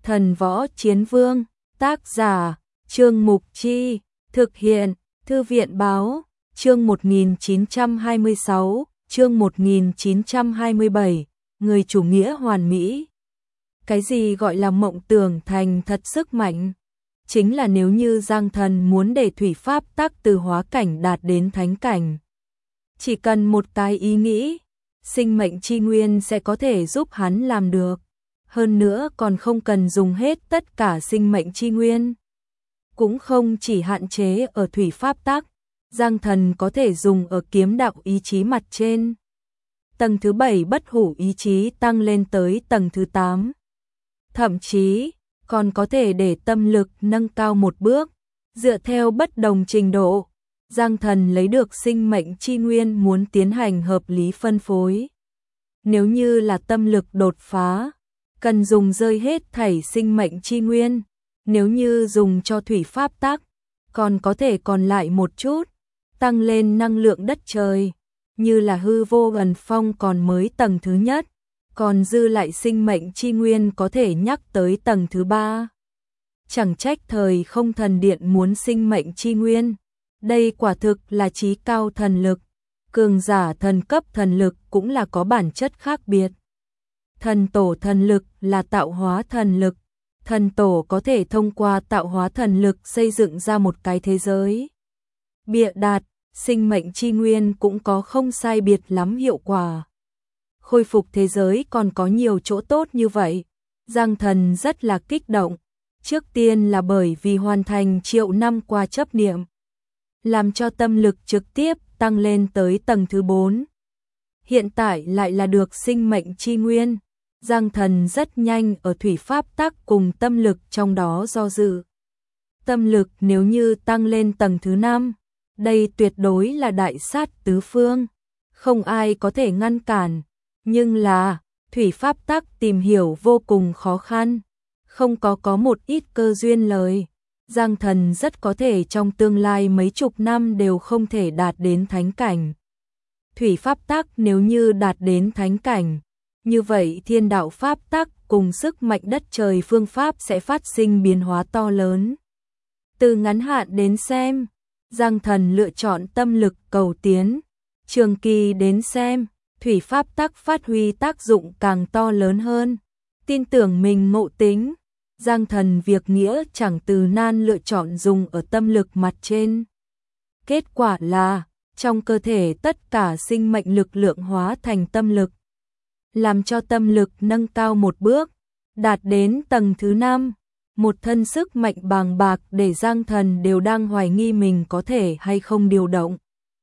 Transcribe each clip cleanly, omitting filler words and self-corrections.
Thần Võ Chiến Vương, tác giả, Trương Mục Chi, thực hiện, Thư viện Báo, chương 1926, chương 1927, người chủ nghĩa hoàn mỹ. Cái gì gọi là mộng tưởng thành thật sức mạnh? Chính là nếu như Giang Thần muốn để thủy pháp tắc từ hóa cảnh đạt đến thánh cảnh. Chỉ cần một cái ý nghĩ, sinh mệnh chi nguyên sẽ có thể giúp hắn làm được. Hơn nữa còn không cần dùng hết tất cả sinh mệnh chi nguyên. Cũng không chỉ hạn chế ở thủy pháp tắc, Giang Thần có thể dùng ở kiếm đạo ý chí mặt trên. Tầng thứ 7 bất hủ ý chí tăng lên tới tầng thứ 8. Thậm chí, còn có thể để tâm lực nâng cao một bước, dựa theo bất đồng trình độ. Giang Thần lấy được sinh mệnh chi nguyên muốn tiến hành hợp lý phân phối. Nếu như là tâm lực đột phá, cần dùng rơi hết thảy sinh mệnh chi nguyên. Nếu như dùng cho thủy pháp tắc, còn có thể còn lại một chút, tăng lên năng lượng đất trời, như là hư vô ẩn phong còn mới tầng thứ nhất, còn dư lại sinh mệnh chi nguyên có thể nhắc tới tầng thứ 3. Chẳng trách thời không thần điện muốn sinh mệnh chi nguyên, đây quả thực là chí cao thần lực, cường giả thần cấp thần lực cũng là có bản chất khác biệt. Thần tổ thần lực là tạo hóa thần lực, thần tổ có thể thông qua tạo hóa thần lực xây dựng ra một cái thế giới. Bịa đặt, sinh mệnh chi nguyên cũng có không sai biệt lắm hiệu quả. Khôi phục thế giới còn có nhiều chỗ tốt như vậy. Giang Thần rất là kích động. Trước tiên là bởi vì hoàn thành triệu năm qua chấp niệm, làm cho tâm lực trực tiếp tăng lên tới tầng thứ 4. Hiện tại lại là được sinh mệnh chi nguyên. Giang Thần rất nhanh ở thủy pháp tắc cùng tâm lực trong đó do dự. Tâm lực nếu như tăng lên tầng thứ 5, đây tuyệt đối là đại sát tứ phương, không ai có thể ngăn cản. Nhưng là, thủy pháp tắc tìm hiểu vô cùng khó khăn, không có một ít cơ duyên lời. Giang Thần rất có thể trong tương lai mấy chục năm đều không thể đạt đến thánh cảnh. Thủy pháp tắc nếu như đạt đến thánh cảnh, như vậy thiên đạo pháp tắc cùng sức mạnh đất trời phương pháp sẽ phát sinh biến hóa to lớn. Từ ngắn hạn đến xem, Giang Thần lựa chọn tâm lực cầu tiến. Trường kỳ đến xem, thủy pháp tắc phát huy tác dụng càng to lớn hơn. Tin tưởng mình ngộ tính, Giang Thần việc nghĩa chẳng từ nan lựa chọn dùng ở tâm lực mặt trên. Kết quả là, trong cơ thể tất cả sinh mệnh lực lượng hóa thành tâm lực, làm cho tâm lực nâng cao một bước, đạt đến tầng thứ 5. Một thân sức mạnh bàng bạc để Giang Thần đều đang hoài nghi mình có thể hay không điều động.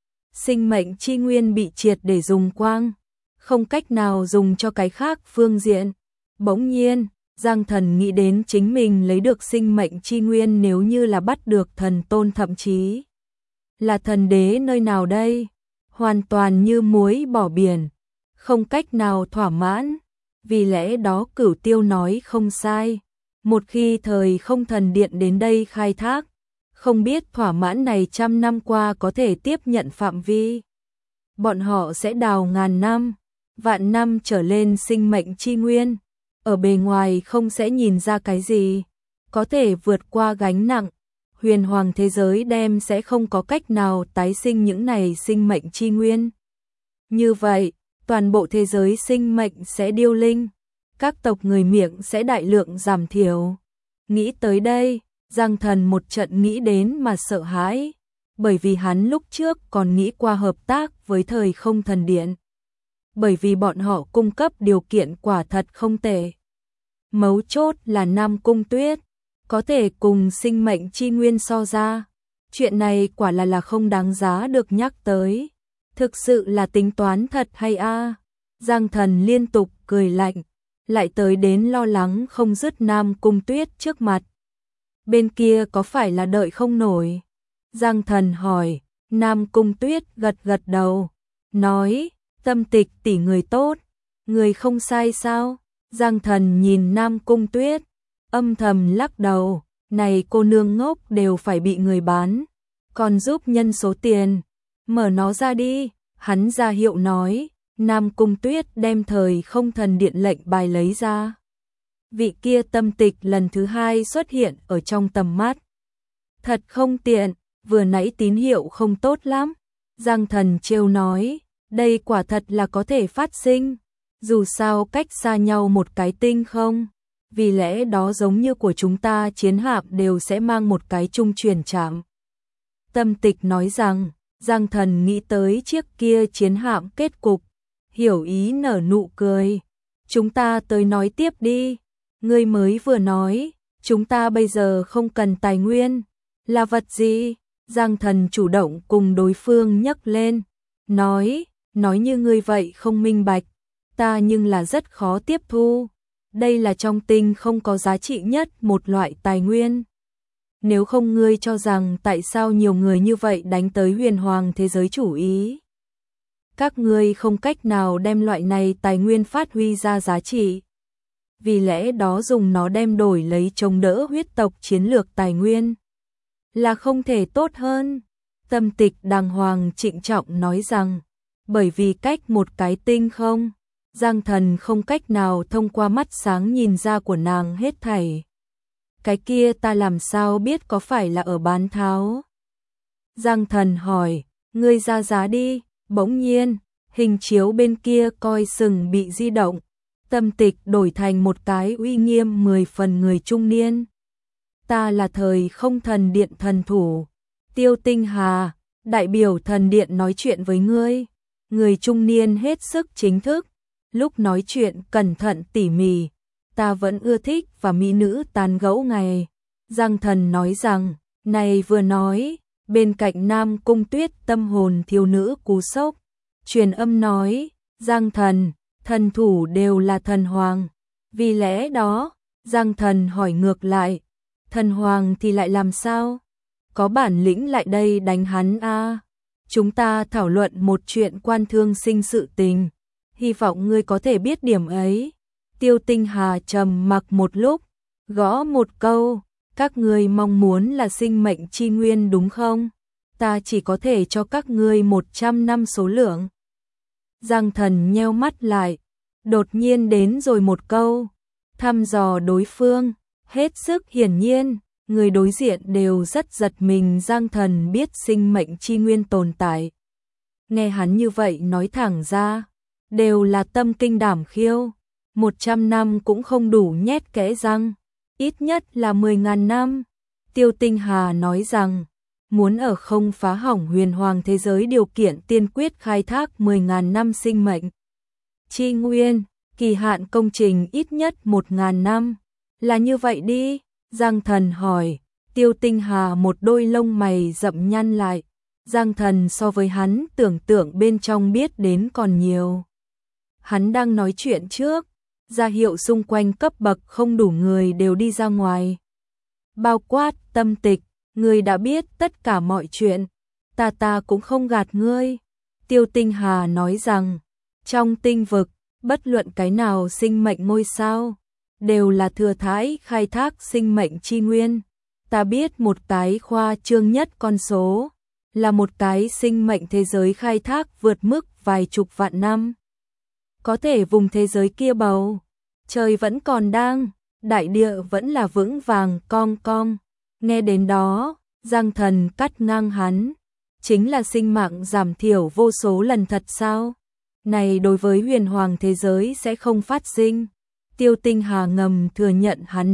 Sinh mệnh chi nguyên bị triệt để dùng quang, không cách nào dùng cho cái khác phương diện. Bỗng nhiên, Giang Thần nghĩ đến chính mình lấy được sinh mệnh chi nguyên nếu như là bắt được thần tôn thậm chí là thần đế nơi nào đây, hoàn toàn như muối bỏ biển, không cách nào thỏa mãn. Vì lẽ đó Cửu Tiêu nói không sai, một khi thời không thần điện đến đây khai thác, không biết thỏa mãn này trăm năm qua có thể tiếp nhận phạm vi. Bọn họ sẽ đào ngàn năm, vạn năm trở lên sinh mệnh chi nguyên, ở bề ngoài không sẽ nhìn ra cái gì, có thể vượt qua gánh nặng. Huyền hoàng thế giới đem sẽ không có cách nào tái sinh những này sinh mệnh chi nguyên. Như vậy, toàn bộ thế giới sinh mệnh sẽ điêu linh, các tộc người miệng sẽ đại lượng giảm thiểu. Nghĩ tới đây, Giang Thần một trận nghĩ đến mà sợ hãi, bởi vì hắn lúc trước còn nghĩ qua hợp tác với thời không thần điện. Bởi vì bọn họ cung cấp điều kiện quả thật không tệ. Mấu chốt là Nam Cung Tuyết, có thể cùng sinh mệnh chi nguyên so ra. Chuyện này quả là không đáng giá được nhắc tới. Thực sự là tính toán thật hay a? Giang Thần liên tục cười lạnh, lại tới đến lo lắng không dứt Nam Cung Tuyết trước mặt. Bên kia có phải là đợi không nổi? Giang Thần hỏi. Nam Cung Tuyết gật gật đầu, nói, Tâm Tịch tỷ người tốt, người không sai sao? Giang Thần nhìn Nam Cung Tuyết, âm thầm lắc đầu, này cô nương ngốc đều phải bị người bán, còn giúp nhân số tiền, mở nó ra đi. Hắn ra hiệu nói. Nam Cung Tuyết đem thời không thần điện lệnh bài lấy ra. vị kia Tâm Tịch lần thứ hai xuất hiện ở trong tầm mắt. Thật không tiện, vừa nãy tín hiệu không tốt lắm. Giang Thần trêu nói, đây quả thật là có thể phát sinh, dù sao cách xa nhau một cái tinh không. Vì lẽ đó giống như của chúng ta chiến hạm đều sẽ mang một cái trung truyền trạm. Tâm Tịch nói rằng, Giang Thần nghĩ tới chiếc kia chiến hạm kết cục, hiểu ý nở nụ cười. Chúng ta tới nói tiếp đi, ngươi mới vừa nói, chúng ta bây giờ không cần tài nguyên, là vật gì? Giang Thần chủ động cùng đối phương nhắc lên, nói như ngươi vậy không minh bạch, ta nhưng là rất khó tiếp thu. Đây là trong tinh không có giá trị nhất một loại tài nguyên. Nếu không ngươi cho rằng tại sao nhiều người như vậy đánh tới huyền hoàng thế giới chủ ý? Các ngươi không cách nào đem loại này tài nguyên phát huy ra giá trị. Vì lẽ đó dùng nó đem đổi lấy chống đỡ huyết tộc chiến lược tài nguyên. Là không thể tốt hơn. Tâm Tịch đàng hoàng trịnh trọng nói rằng, bởi vì cách một cái tinh không, Giang Thần không cách nào thông qua mắt sáng nhìn ra của nàng hết thảy. Cái kia ta làm sao biết có phải là ở bán tháo? Giang Thần hỏi, ngươi ra giá đi. Bỗng nhiên, hình chiếu bên kia coi sừng bị di động. Tâm Tịch đổi thành một cái uy nghiêm 10 phần người trung niên. Ta là thời không thần điện thần thủ. Tiêu Tinh Hà, đại biểu thần điện nói chuyện với ngươi. Người trung niên hết sức chính thức. Lúc nói chuyện cẩn thận tỉ mỉ. Ta vẫn ưa thích và mỹ nữ tán gẫu ngày. Giang Thần nói rằng, này vừa nói, bên cạnh Nam Cung Tuyết tâm hồn thiếu nữ cú sốc. Truyền âm nói, Giang Thần, thần thủ đều là thần hoàng. Vì lẽ đó, Giang Thần hỏi ngược lại, thần hoàng thì lại làm sao? Có bản lĩnh lại đây đánh hắn a? Chúng ta thảo luận một chuyện quan thương sinh sự tình. Hy vọng ngươi có thể biết điểm ấy. Tiêu Tinh Hà trầm mặc một lúc, gõ một câu, các ngươi mong muốn là sinh mệnh chi nguyên đúng không? Ta chỉ có thể cho các ngươi 100 năm số lượng. Giang Thần nheo mắt lại, đột nhiên đến rồi một câu, thăm dò đối phương, hết sức hiển nhiên, người đối diện đều rất giật mình. Giang Thần biết sinh mệnh chi nguyên tồn tại. Nghe hắn như vậy nói thẳng ra, đều là tâm kinh đảm khiêu. 100 năm cũng không đủ nhét kẽ răng, ít nhất là 10.000 năm. Tiêu Tinh Hà nói rằng, muốn ở không phá hỏng huyền hoàng thế giới điều kiện tiên quyết khai thác 10.000 năm sinh mệnh chi nguyên, kỳ hạn công trình ít nhất 1.000 năm. Là như vậy đi? Giang Thần hỏi. Tiêu Tinh Hà một đôi lông mày rậm nhăn lại. Giang Thần so với hắn tưởng tượng bên trong biết đến còn nhiều. Hắn đang nói chuyện trước, ra hiệu xung quanh cấp bậc không đủ người đều đi ra ngoài. Bao quát Tâm Tịch, ngươi đã biết tất cả mọi chuyện, ta cũng không gạt ngươi. Tiêu Tinh Hà nói rằng, trong tinh vực, bất luận cái nào sinh mệnh ngôi sao, đều là thừa thãi khai thác sinh mệnh chi nguyên. Ta biết một cái khoa trương nhất con số, là một cái sinh mệnh thế giới khai thác vượt mức vài chục vạn năm. Có thể vùng thế giới kia bầu trời vẫn còn đang, đại địa vẫn là vững vàng cong cong. Nghe đến đó, Giang Thần cắt ngang hắn, chính là sinh mạng giảm thiểu vô số lần thật sao? Này đối với huyền hoàng thế giới sẽ không phát sinh. Tiêu Tinh Hà ngầm thừa nhận hắn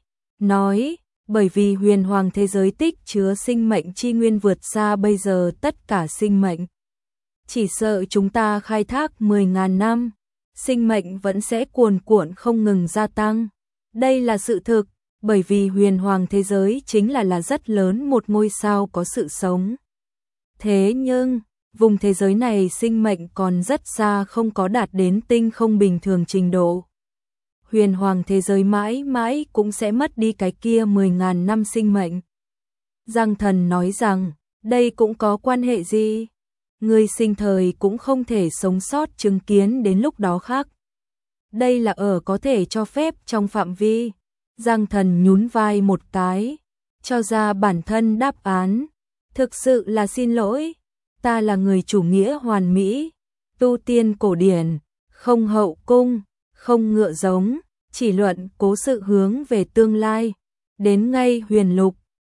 nói, bởi vì huyền hoàng thế giới tích chứa sinh mệnh chi nguyên vượt xa bây giờ tất cả sinh mệnh. Chỉ sợ chúng ta khai thác 10.000 năm, sinh mệnh vẫn sẽ cuồn cuộn không ngừng gia tăng. Đây là sự thực, bởi vì huyền hoàng thế giới chính là rất lớn một ngôi sao có sự sống. Thế nhưng, vùng thế giới này sinh mệnh còn rất xa không có đạt đến tinh không bình thường trình độ. Huyền hoàng thế giới mãi mãi cũng sẽ mất đi cái kia 10.000 năm sinh mệnh. Giang Thần nói rằng, đây cũng có quan hệ gì? Người sinh thời cũng không thể sống sót chứng kiến đến lúc đó khác. Đây là ở có thể cho phép trong phạm vi. Giang Thần nhún vai một cái, cho ra bản thân đáp án. Thực sự là xin lỗi, ta là người chủ nghĩa hoàn mỹ, tu tiên cổ điển, không hậu cung, không ngựa giống, chỉ luận cố sự hướng về tương lai. Đến ngay huyền lục,